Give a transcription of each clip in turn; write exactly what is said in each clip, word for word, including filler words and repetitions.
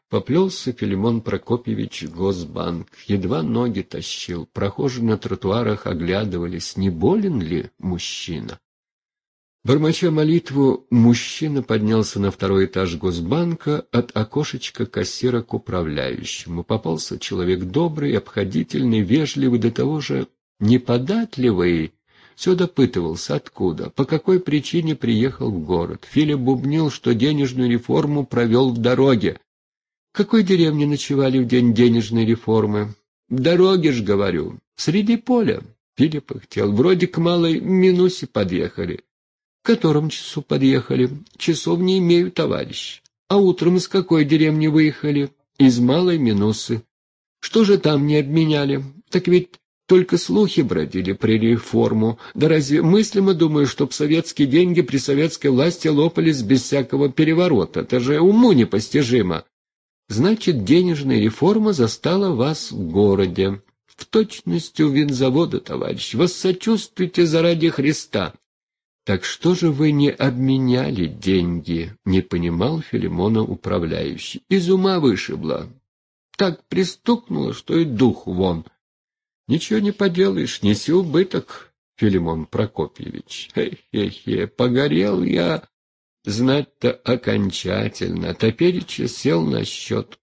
Поплелся Филимон Прокопьевич в Госбанк, едва ноги тащил, прохожие на тротуарах оглядывались, не болен ли мужчина. Бормоча молитву, мужчина поднялся на второй этаж Госбанка, от окошечка кассира к управляющему. Попался человек добрый, обходительный, вежливый, до того же неподатливый. Все допытывался, откуда, по какой причине приехал в город. Филя бубнил, что денежную реформу провел в дороге. В какой деревне ночевали в день денежной реформы? В дороге ж, говорю, среди поля. Филя пыхтел, вроде к Малой Минусе подъехали. В котором часу подъехали? Часов не имею, товарищ. А утром из какой деревни выехали? Из Малой Минусы. Что же там не обменяли? Так ведь только слухи бродили при реформу. Да разве мыслимо, думаю, чтоб советские деньги при советской власти лопались без всякого переворота? Это же уму непостижимо. Значит, денежная реформа застала вас в городе. В точности у винзавода, товарищ. Воссочувствуйте заради Христа. Так что же вы не обменяли деньги? Не понимал Филимона управляющий. Из ума вышибло. Так пристукнуло, что и дух вон. Ничего не поделаешь, неси убыток, Филимон Прокопьевич. Хе-хе-хе, погорел я, знать-то окончательно. Топереча сел на счет.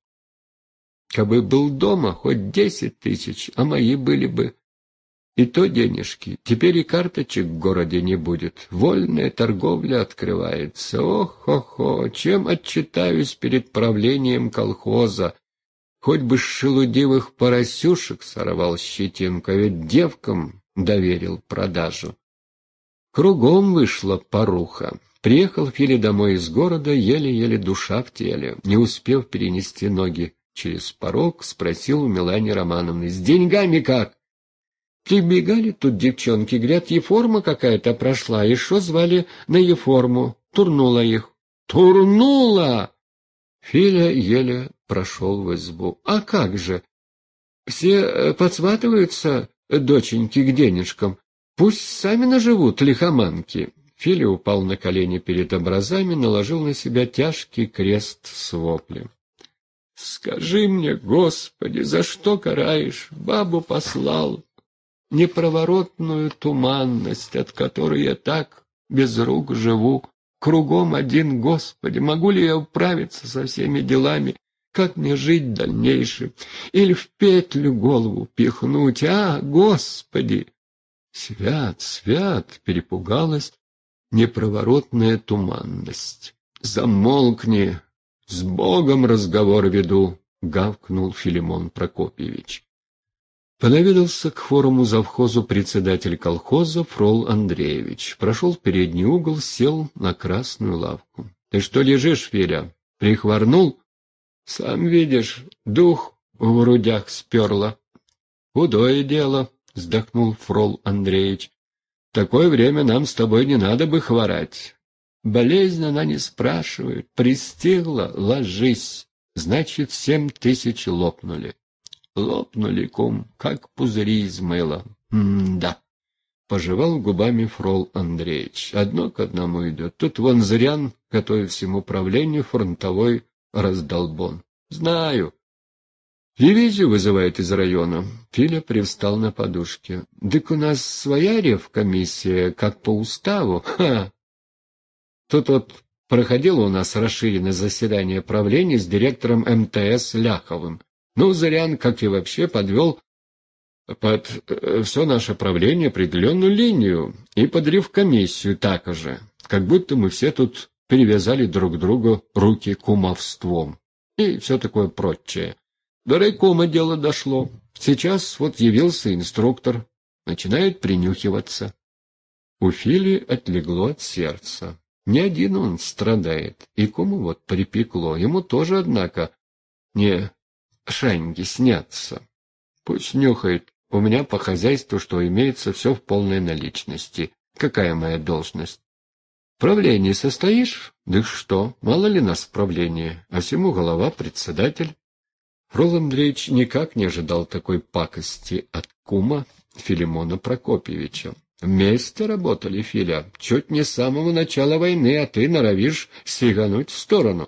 Кабы был дома, хоть десять тысяч, а мои были бы. И то денежки. Теперь и карточек в городе не будет. Вольная торговля открывается. Ох-хо-хо, чем отчитаюсь перед правлением колхоза? Хоть бы с шелудивых поросюшек сорвал щетинку, а ведь девкам доверил продажу. Кругом вышла поруха. Приехал Филя домой из города, еле-еле душа в теле. Не успев перенести ноги через порог, спросил у Милани Романовны: «С деньгами как?» Прибегали тут девчонки, говорят, еформа какая-то прошла, и шо звали на еформу. Турнула их. Турнула! Филя еле прошел в избу. А как же? Все подсватываются, доченьки, к денежкам. Пусть сами наживут, лихоманки. Филя упал на колени перед образами, наложил на себя тяжкий крест с воплем. Скажи мне, Господи, за что караешь? Бабу послал. Непроворотную туманность, от которой я так без рук живу. Кругом один, Господи, могу ли я управиться со всеми делами? Как мне жить дальнейшим? Или в петлю голову пихнуть? А, Господи! Свят, свят, перепугалась непроворотная туманность. Замолкни, с Богом разговор веду, гавкнул Филимон Прокопьевич. Понаведался к хворому завхозу председатель колхоза Фрол Андреевич. Прошел в передний угол, сел на красную лавку. — Ты что лежишь, Филя? Прихворнул? — Сам видишь, дух в грудях сперло. — Худое дело, — вздохнул Фрол Андреевич. — В такое время нам с тобой не надо бы хворать. Болезнь она не спрашивает. Пристигла, ложись. Значит, семь тысяч лопнули. Лопнули, кум, как пузыри из мыла. М-да. Пожевал губами Фрол Андреевич. Одно к одному идет. Тут вон Зырян готовит всему правлению фронтовой раздолбон. Знаю. Дивизию вызывают из района. Филя привстал на подушке. Дык у нас своя ревкомиссия, как по уставу. Ха! Тут вот проходило у нас расширенное заседание правления с директором эм тэ эс Ляховым. Ну, Зырян, как и вообще, подвел под э, все наше правление определенную линию и под ревкомиссию так же, как будто мы все тут перевязали друг другу руки кумовством и все такое прочее. До райкома дело дошло. Сейчас вот явился инструктор, начинает принюхиваться. У Фили отлегло от сердца. Не один он страдает, и кому вот припекло, ему тоже, однако, не шаньги снятся. Пусть нюхает, у меня по хозяйству, что имеется, все в полной наличности. Какая моя должность? В правлении состоишь? Да что, мало ли нас в правлении, а всему голова председатель. Фрол Андреевич никак не ожидал такой пакости от кума Филимона Прокопьевича. Вместе работали, Филя, чуть не с самого начала войны, а ты норовишь сигануть в сторону.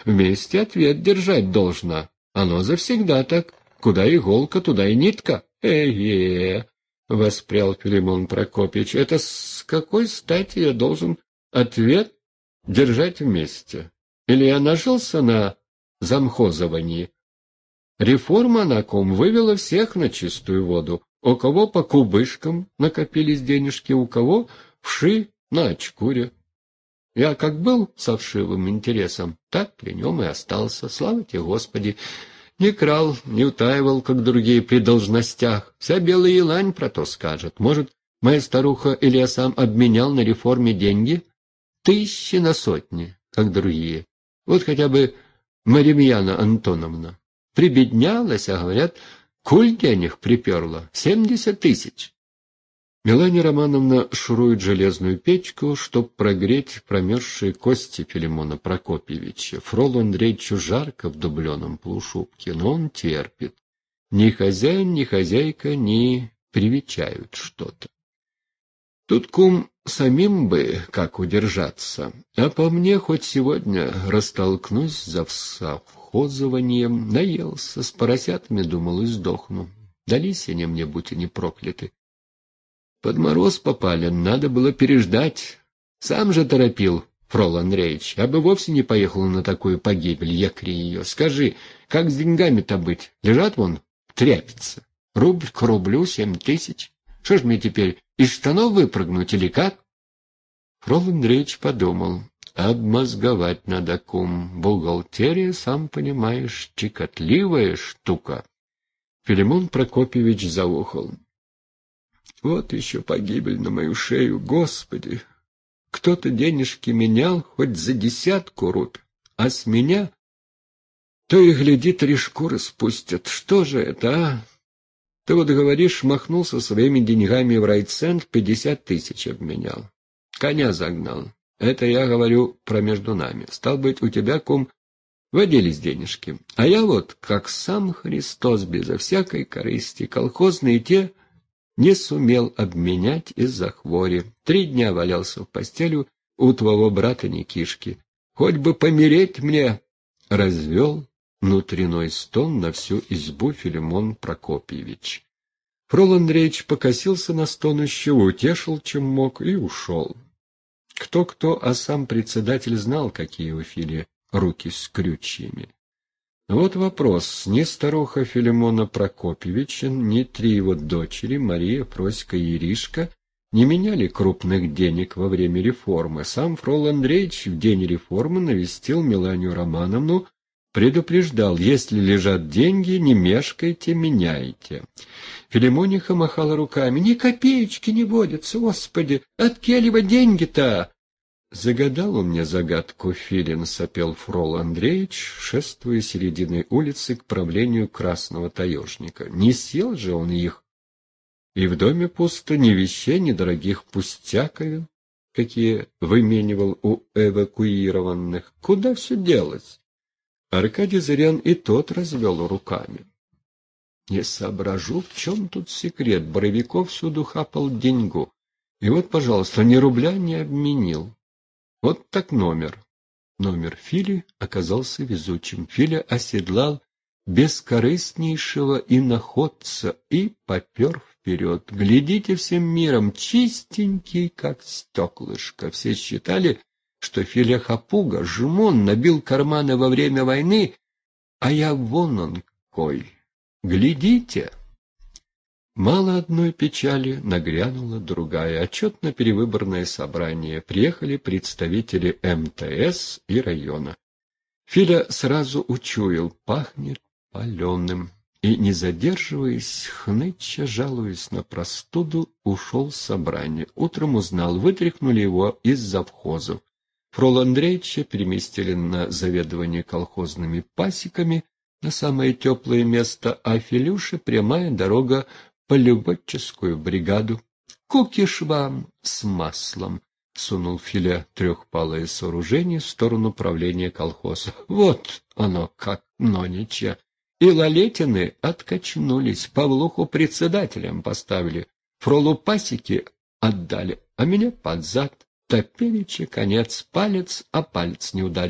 вместе ответ держать должна. Оно завсегда так. Куда иголка, туда и нитка. Э-е, — воспрял Филимон Прокопьевич, — это с какой стати я должен ответ держать вместе? Или я нажился на замхозовании? Реформа на ком вывела всех на чистую воду. У кого по кубышкам накопились денежки, у кого вши на очкуре. Я как был со вшивым интересом, так при нем и остался. Слава тебе, Господи! Не крал, не утаивал, как другие при должностях. Вся белая елань про то скажет. Может, моя старуха или я сам обменял на реформе деньги? Тысячи на сотни, как другие. Вот хотя бы Маримьяна Антоновна. Прибеднялась, а говорят, куль денег приперла. Семьдесят тысяч. Мелания Романовна шурует железную печку, чтоб прогреть промерзшие кости Филимона Прокопьевича. Фролу Андреевичу жарко в дубленом полушубке, но он терпит. Ни хозяин, ни хозяйка не привечают что-то. Тут, кум, самим бы как удержаться. А по мне, хоть сегодня растолкнусь за совхозованием, наелся, с поросятами, думал, и сдохну. Дались они мне, будь они прокляты. Под мороз попали, надо было переждать. Сам же торопил, Фрол Андреевич, а бы вовсе не поехал на такую погибель, якри ее. Скажи, как с деньгами-то быть? Лежат вон, тряпятся. Рубль к рублю, семь тысяч. Что ж мне теперь, из штанов выпрыгнуть или как? Фрол Андреевич подумал. Обмозговать надо, кум. Бухгалтерия, сам понимаешь, чекотливая штука. Филимон Прокопьевич заухал. Вот еще погибель на мою шею, Господи! Кто-то денежки менял хоть за десятку рубь, а с меня то и гляди, три шкуры спустят. Что же это, а? Ты вот говоришь, махнул со своими деньгами в райцентр, пятьдесят тысяч обменял. Коня загнал. Это я говорю про между нами. Стал быть, у тебя, кум, водились денежки. А я вот, как сам Христос, безо всякой корысти, колхозные те не сумел обменять из-за хвори. Три дня валялся в постели у твоего брата Никишки. Хоть бы помереть мне, развел внутренной стон на всю избу Филимон Прокопьевич. Фрол Андреевич покосился на стонущего, утешил, чем мог, и ушел. Кто-кто, а сам председатель знал, какие у Фили руки с крючьями. Вот вопрос. Ни старуха Филимона Прокопьевича, ни три его дочери, Мария, Фроська и Иришка, не меняли крупных денег во время реформы. Сам Фрол Андреевич в день реформы навестил Меланию Романовну, предупреждал, если лежат деньги, не мешкайте, меняйте. Филимониха махала руками. Ни копеечки не водятся, Господи, от келева деньги-то? Загадал он мне загадку, Филин, сопел Фрол Андреевич, шествуя серединой улицы к правлению красного таежника. Не съел же он их. И в доме пусто, ни вещей, ни дорогих пустяковин, какие выменивал у эвакуированных. Куда все делось? Аркадий Зырян и тот развел руками. Не соображу, в чем тут секрет. Боровиков всюду хапал деньгу. И вот, пожалуйста, ни рубля не обменил. Вот так номер. Номер Фили оказался везучим. Филя оседлал бескорыстнейшего иноходца и попер вперед. Глядите всем миром, чистенький, как стеклышко. Все считали, что Филя хапуга, жмон, набил карманы во время войны, а я вон он кой. Глядите! Мало одной печали, нагрянула другая. Отчетно-перевыборное собрание. Приехали представители эм тэ эс и района. Филя сразу учуял, пахнет паленым. И, не задерживаясь, хныча, жалуясь на простуду, ушел с собрания. Утром узнал, вытряхнули его из завхозов. Фрола Андреевича переместили на заведование колхозными пасеками на самое теплое место, а Филюше прямая дорога полюбовческую бригаду. Кукиш вам с маслом, сунул Филя трехпалое сооружение в сторону правления колхоза. Вот оно как, нонича. И Лалетины откачнулись, Павлуху председателем поставили, Фролу пасеки отдали, а меня под зад. Топереча конец, палец, а палец не ударю.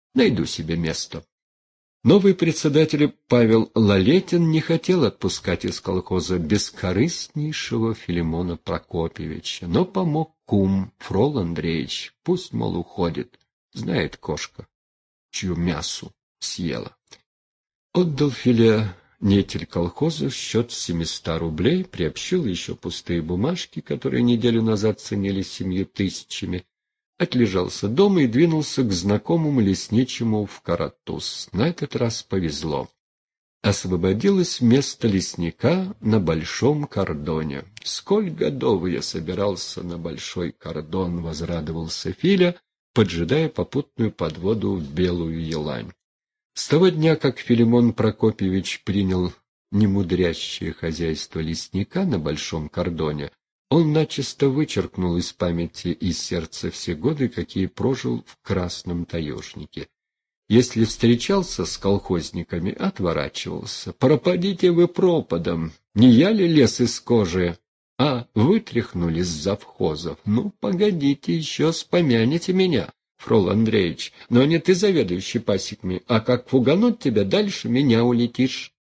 Найду себе место. Новый председатель Павел Лалетин не хотел отпускать из колхоза бескорыстнейшего Филимона Прокопьевича, но помог кум Фрол Андреевич. Пусть, мол, уходит. Знает кошка, чью мясу съела. Отдал Филя нетель колхозу счет семиста рублей, приобщил еще пустые бумажки, которые неделю назад ценились семью тысячами, отлежался дома и двинулся к знакомому лесничему в Каратуз. На этот раз повезло. Освободилось место лесника на Большом Кордоне. «Сколь годов я собирался на Большой Кордон», — возрадовался Филя, поджидая попутную подводу в Белую Елань. С того дня, как Филимон Прокопьевич принял немудрящее хозяйство лесника на Большом Кордоне, он начисто вычеркнул из памяти и сердца все годы, какие прожил в Красном Таежнике. Если встречался с колхозниками, отворачивался. «Пропадите вы пропадом! Не я ли лес из кожи, а вытряхнули с завхозов? Ну, погодите, еще вспомяните меня, Фрол Андреевич, но не ты заведующий пасеками, а как фуганут тебя, дальше меня улетишь».